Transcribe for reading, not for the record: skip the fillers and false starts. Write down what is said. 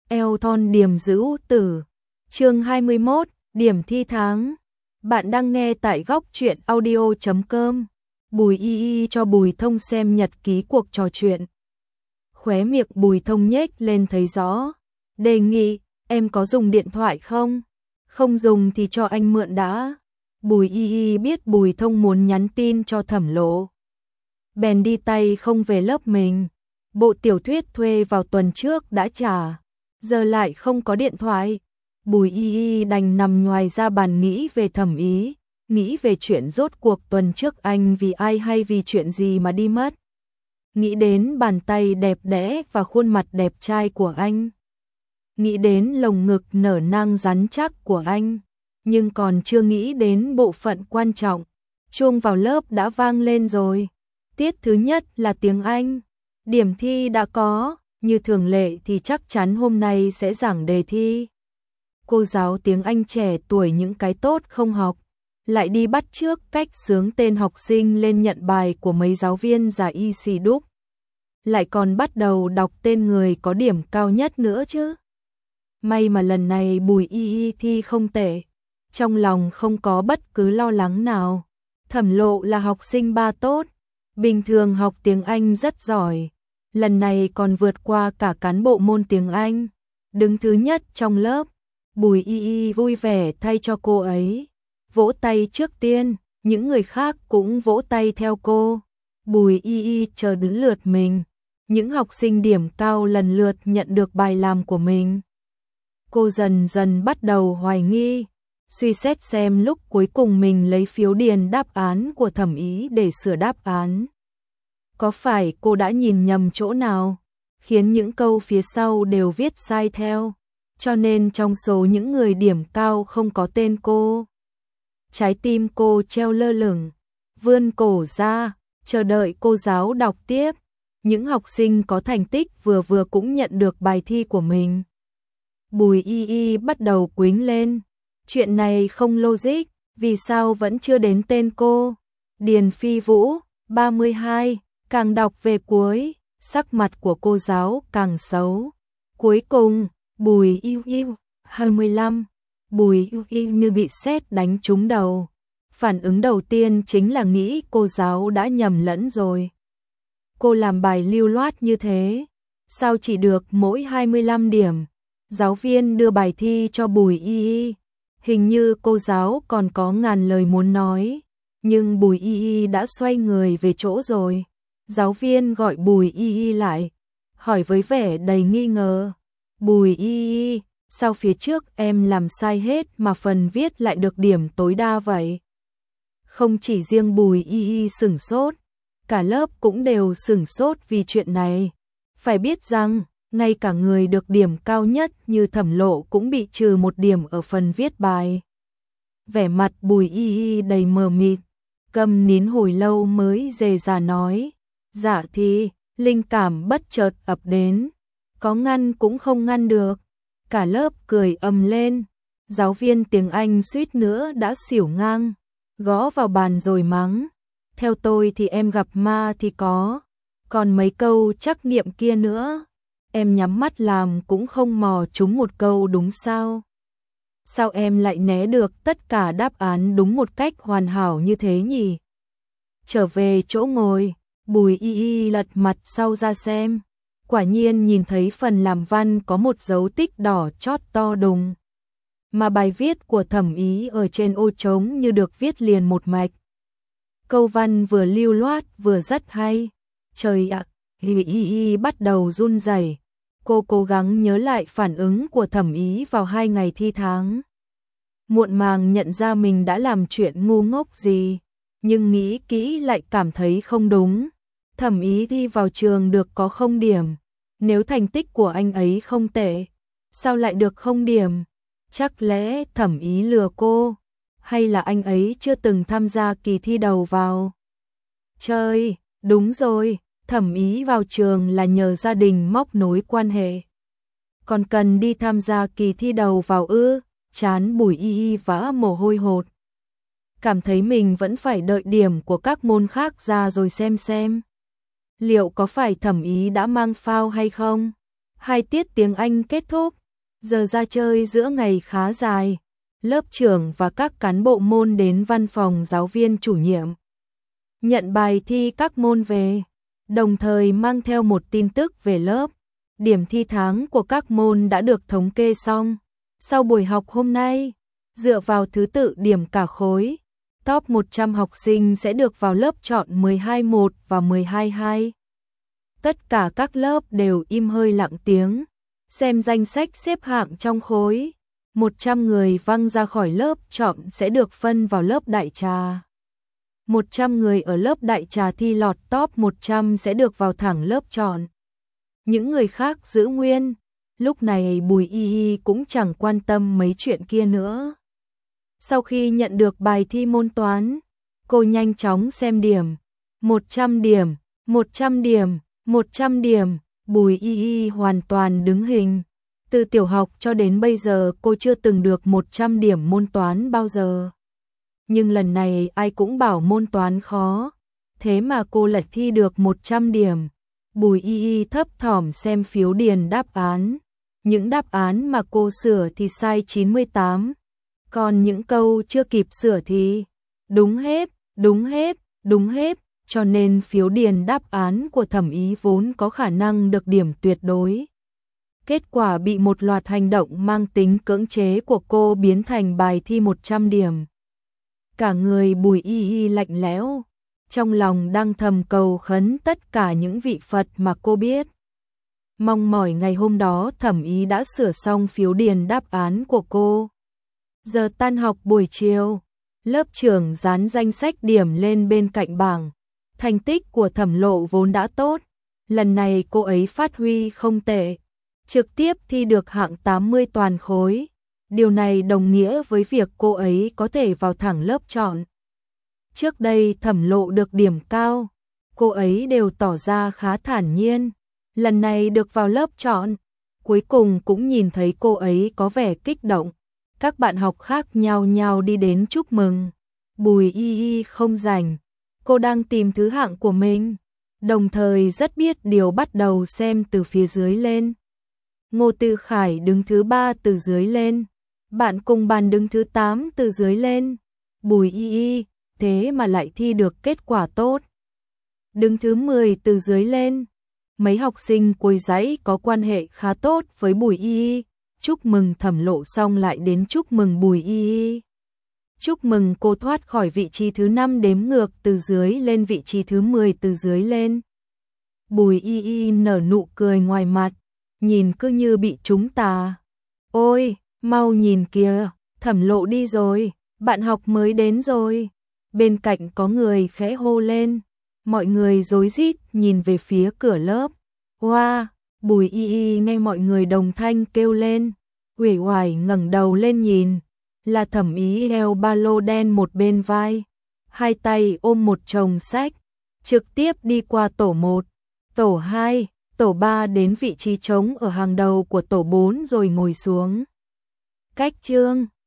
eo thon điềm giữ tử. Chương 21, điểm thi tháng. Bạn đang nghe tại góc truyện audio.com. Bùi Y Y cho Bùi Thông xem nhật ký cuộc trò chuyện. Khóe miệng Bùi Thông nhếch lên thấy rõ. Đề nghị, em có dùng điện thoại không? Không dùng thì cho anh mượn đã. Bùi Y Y biết Bùi Thông muốn nhắn tin cho Thẩm Lộ. Bèn đi tay không về lớp mình. Bộ tiểu thuyết thuê vào tuần trước đã trả, giờ lại không có điện thoại. Bùi Y Y đành nằm nhoài ra bàn nghĩ về Thẩm Ý, nghĩ về chuyện rốt cuộc tuần trước anh vì ai hay vì chuyện gì mà đi mất. Nghĩ đến bàn tay đẹp đẽ và khuôn mặt đẹp trai của anh. Nghĩ đến lồng ngực nở nang rắn chắc của anh, nhưng còn chưa nghĩ đến bộ phận quan trọng. Chuông vào lớp đã vang lên rồi. Tiết thứ nhất là tiếng Anh. Điểm thi đã có, như thường lệ thì chắc chắn hôm nay sẽ giảng đề thi. Cô giáo tiếng Anh trẻ tuổi những cái tốt không học, lại đi bắt chước cách xướng tên học sinh lên nhận bài của mấy giáo viên giả y xì đúc. Lại còn bắt đầu đọc tên người có điểm cao nhất nữa chứ. May mà lần này Bùi Y Y thi không tệ, trong lòng không có bất cứ lo lắng nào. Thẩm Lộ là học sinh ba tốt, bình thường học tiếng Anh rất giỏi, lần này còn vượt qua cả cán bộ môn tiếng Anh, đứng thứ nhất trong lớp. Bùi Y Y vui vẻ thay cho cô ấy, vỗ tay trước tiên, những người khác cũng vỗ tay theo cô. Bùi Y Y chờ đến lượt mình, những học sinh điểm cao lần lượt nhận được bài làm của mình. Cô dần dần bắt đầu hoài nghi, suy xét xem lúc cuối cùng mình lấy phiếu điền đáp án của Thẩm Ý để sửa đáp án. Có phải cô đã nhìn nhầm chỗ nào, khiến những câu phía sau đều viết sai theo, cho nên trong số những người điểm cao không có tên cô. Trái tim cô treo lơ lửng, vươn cổ ra, chờ đợi cô giáo đọc tiếp. Những học sinh có thành tích vừa vừa cũng nhận được bài thi của mình. Bùi Y Y bắt đầu quýnh lên. Chuyện này không logic, vì sao vẫn chưa đến tên cô? Điền Phi Vũ, 32, càng đọc về cuối, sắc mặt của cô giáo càng xấu. Cuối cùng, Bùi Y Y, 25, Bùi Y Y như bị sét đánh trúng đầu. Phản ứng đầu tiên chính là nghĩ cô giáo đã nhầm lẫn rồi. Cô làm bài lưu loát như thế, sao chỉ được mỗi 25 điểm? Giáo viên đưa bài thi cho Bùi Y Y. Hình như cô giáo còn có ngàn lời muốn nói, nhưng Bùi Y Y đã xoay người về chỗ rồi. Giáo viên gọi Bùi Y Y lại, hỏi với vẻ đầy nghi ngờ. Bùi Y Y, sao phía trước em làm sai hết mà phần viết lại được điểm tối đa vậy? Không chỉ riêng Bùi Y Y sửng sốt, cả lớp cũng đều sửng sốt vì chuyện này. Phải biết rằng, ngay cả người được điểm cao nhất như Thẩm Lộ cũng bị trừ một điểm ở phần viết bài. Vẻ mặt Bùi Y Y đầy mờ mịt, câm nín hồi lâu mới dè dà nói. Dạ thì, linh cảm bất chợt ập đến, có ngăn cũng không ngăn được. Cả lớp cười ầm lên, giáo viên tiếng Anh suýt nữa đã xỉu ngang, gõ vào bàn rồi mắng. Theo tôi thì em gặp ma thì có, còn mấy câu trắc nghiệm kia nữa, em nhắm mắt làm cũng không mò trúng một câu đúng sao? Sao em lại né được tất cả đáp án đúng một cách hoàn hảo như thế nhỉ? Trở về chỗ ngồi, Bùi Y Y lật mặt sau ra xem, quả nhiên nhìn thấy phần làm văn có một dấu tích đỏ chót to đùng. Mà bài viết của Thẩm Ý ở trên ô trống như được viết liền một mạch. Câu văn vừa lưu loát vừa rất hay. Trời ạ, Y Y bắt đầu run rẩy. Cô cố gắng nhớ lại phản ứng của Thẩm Ý vào 2 ngày thi tháng. Muộn màng nhận ra mình đã làm chuyện ngu ngốc gì, nhưng nghĩ kỹ lại cảm thấy không đúng. Thẩm Ý thi vào trường được có 0 điểm, nếu thành tích của anh ấy không tệ, sao lại được 0 điểm? Chắc lẽ Thẩm Ý lừa cô, hay là anh ấy chưa từng tham gia kỳ thi đầu vào? Chơi, đúng rồi, Thẩm Ý vào trường là nhờ gia đình móc nối quan hệ. Còn cần đi tham gia kỳ thi đầu vào ư? Chán Bùi Y Y vã mồ hôi hột. Cảm thấy mình vẫn phải đợi điểm của các môn khác ra rồi xem. Liệu có phải Thẩm Ý đã mang phao hay không? 2 tiết tiếng Anh kết thúc, giờ ra chơi giữa ngày khá dài. Lớp trưởng và các cán bộ môn đến văn phòng giáo viên chủ nhiệm, nhận bài thi các môn về, đồng thời mang theo một tin tức về lớp. Điểm thi tháng của các môn đã được thống kê xong. Sau buổi học hôm nay, dựa vào thứ tự điểm cả khối, top 100 học sinh sẽ được vào lớp chọn 12-1 và 12-2. Tất cả các lớp đều im hơi lặng tiếng, xem danh sách xếp hạng trong khối. 100 người văng ra khỏi lớp chọn sẽ được phân vào lớp đại trà. 100 người ở lớp đại trà thi lọt top 100 sẽ được vào thẳng lớp chọn. Những người khác giữ nguyên. Lúc này Bùi Y Y cũng chẳng quan tâm mấy chuyện kia nữa. Sau khi nhận được bài thi môn toán, cô nhanh chóng xem điểm. 100 điểm, 100 điểm, 100 điểm. Bùi Y Y hoàn toàn đứng hình. Từ tiểu học cho đến bây giờ cô chưa từng được 100 điểm môn toán bao giờ. Nhưng lần này ai cũng bảo môn toán khó, thế mà cô lại thi được 100 điểm. Bùi Y Y thấp thỏm xem phiếu điền đáp án. Những đáp án mà cô sửa thì sai 98, còn những câu chưa kịp sửa thì đúng hết, đúng hết, đúng hết, cho nên phiếu điền đáp án của Thẩm Ý vốn có khả năng được điểm tuyệt đối. Kết quả bị một loạt hành động mang tính cưỡng chế của cô biến thành bài thi 100 điểm. Cả người Bùi Y Y lạnh lẽo, trong lòng đang thầm cầu khấn tất cả những vị Phật mà cô biết. Mong mỏi ngày hôm đó Thẩm Ý đã sửa xong phiếu điền đáp án của cô. Giờ tan học buổi chiều, lớp trưởng dán danh sách điểm lên bên cạnh bảng. Thành tích của Thẩm Lộ vốn đã tốt, lần này cô ấy phát huy không tệ, trực tiếp thi được hạng 80 toàn khối. Điều này đồng nghĩa với việc cô ấy có thể vào thẳng lớp chọn. Trước đây Thẩm Lộ được điểm cao, cô ấy đều tỏ ra khá thản nhiên. Lần này được vào lớp chọn, cuối cùng cũng nhìn thấy cô ấy có vẻ kích động. Các bạn học khác nhao nhao đi đến chúc mừng. Bùi Y Y không rảnh, cô đang tìm thứ hạng của mình, đồng thời rất biết điều bắt đầu xem từ phía dưới lên. Ngô Tư Khải đứng thứ 3 từ dưới lên, bạn cùng bàn đứng thứ 8 từ dưới lên. Bùi Y Y, thế mà lại thi được kết quả tốt. Đứng thứ 10 từ dưới lên. Mấy học sinh cuối dãy có quan hệ khá tốt với Bùi Y Y. Chúc mừng Thẩm Lộ xong lại đến chúc mừng Bùi Y Y. Chúc mừng cô thoát khỏi vị trí thứ 5 đếm ngược từ dưới lên vị trí thứ 10 từ dưới lên. Bùi Y Y nở nụ cười ngoài mặt, nhìn cứ như bị trúng tà. Ôi, mau nhìn kìa, Thẩm Lộ đi rồi, bạn học mới đến rồi. Bên cạnh có người khẽ hô lên, mọi người rối rít nhìn về phía cửa lớp. Wow, Bùi Y Y nghe mọi người đồng thanh kêu lên, uể oải ngẩng đầu lên nhìn, là Thẩm Ý đeo ba lô đen một bên vai, hai tay ôm một chồng sách, trực tiếp đi qua tổ 1, tổ 2, tổ 3 đến vị trí trống ở hàng đầu của tổ 4 rồi ngồi xuống. Cách chương